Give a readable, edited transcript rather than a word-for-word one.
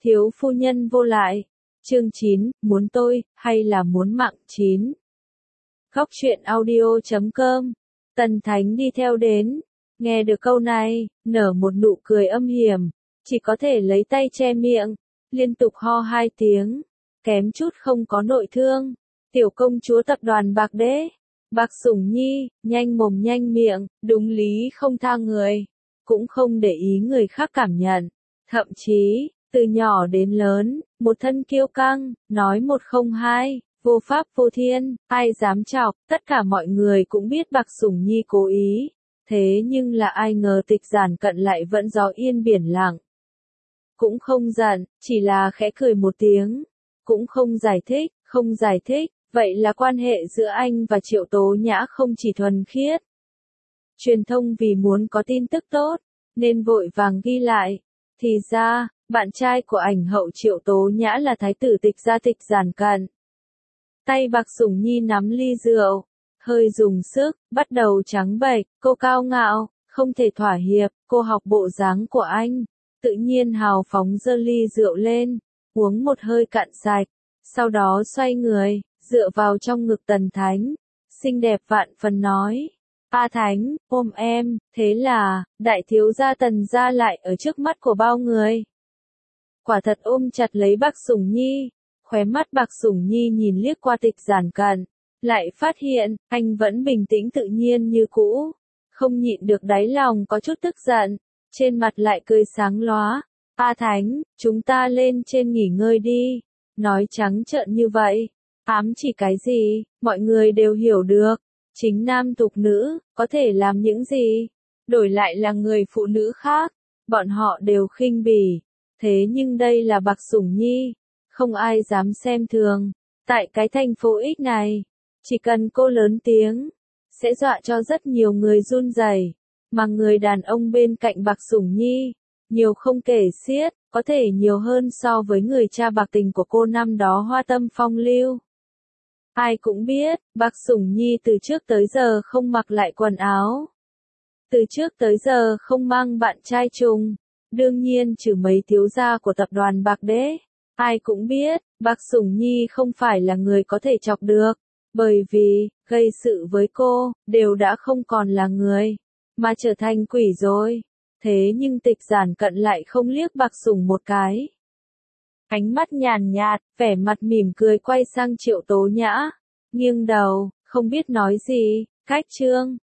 Thiếu phu nhân vô lại. Chương 9, muốn tôi, hay là muốn mạng 9. Góc truyện audio.com. Tần Thánh đi theo đến. Nghe được câu này, nở một nụ cười âm hiểm. Chỉ có thể lấy tay che miệng. Liên tục ho 2 tiếng. Kém chút không có nội thương. Tiểu công chúa tập đoàn Bạc Đế. Bạc Sủng Nhi, nhanh mồm nhanh miệng, đúng lý không tha người. Cũng không để ý người khác cảm nhận. Thậm chí, từ nhỏ đến lớn, một thân kiêu căng, nói một không hai, vô pháp vô thiên, ai dám chọc, tất cả mọi người cũng biết Bạc Sủng Nhi cố ý. Thế nhưng là ai ngờ Tịch Giản Cận lại vẫn gió yên biển lặng. Cũng không giận, chỉ là khẽ cười một tiếng. Cũng không giải thích, vậy là quan hệ giữa anh và Triệu Tố Nhã không chỉ thuần khiết. Truyền thông vì muốn có tin tức tốt, nên vội vàng ghi lại. Thì ra, bạn trai của ảnh hậu Triệu Tố Nhã là thái tử Tịch gia Tịch Giản Cận. Tay Bạc Sủng Nhi nắm ly rượu, hơi dùng sức, bắt đầu trắng bệch, cô cao ngạo, không thể thỏa hiệp, cô học bộ dáng của anh, tự nhiên hào phóng giơ ly rượu lên, uống một hơi cạn sạch, sau đó xoay người, dựa vào trong ngực Tần Thánh, xinh đẹp vạn phần nói. A Thánh, ôm em, thế là, đại thiếu gia Tần gia lại ở trước mắt của bao người. Quả thật ôm chặt lấy Bạc Sủng Nhi, khóe mắt Bạc Sủng Nhi nhìn liếc qua Tịch Giản Cận, lại phát hiện, anh vẫn bình tĩnh tự nhiên như cũ, không nhịn được đáy lòng có chút tức giận, trên mặt lại cười sáng lóa. A Thánh, chúng ta lên trên nghỉ ngơi đi, nói trắng trợn như vậy, ám chỉ cái gì, mọi người đều hiểu được. Chính nam tục nữ, có thể làm những gì? Đổi lại là người phụ nữ khác, bọn họ đều khinh bỉ. Thế nhưng đây là Bạc Sủng Nhi, không ai dám xem thường. Tại cái thành phố X này, chỉ cần cô lớn tiếng, sẽ dọa cho rất nhiều người run rẩy. Mà người đàn ông bên cạnh Bạc Sủng Nhi, nhiều không kể xiết, có thể nhiều hơn so với người cha bạc tình của cô năm đó hoa tâm phong lưu. Ai cũng biết, Bạc Sủng Nhi từ trước tới giờ không mặc lại quần áo. Từ trước tới giờ không mang bạn trai chung. Đương nhiên trừ mấy thiếu gia của tập đoàn Bạc Đế. Ai cũng biết, Bạc Sủng Nhi không phải là người có thể chọc được. Bởi vì, gây sự với cô, đều đã không còn là người, mà trở thành quỷ rồi. Thế nhưng Tịch Giản Cận lại không liếc Bạc Sủng một cái. Ánh mắt nhàn nhạt, vẻ mặt mỉm cười quay sang Triệu Tố Nhã, nghiêng đầu, không biết nói gì, cách chương.